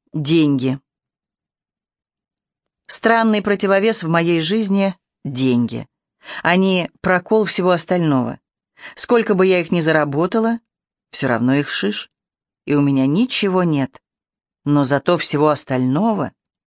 Деньги. Странный противовес в моей жизни — деньги. Они — прокол всего остального. Сколько бы я их ни заработала, все равно их шиш, и у меня ничего нет. Но зато всего остального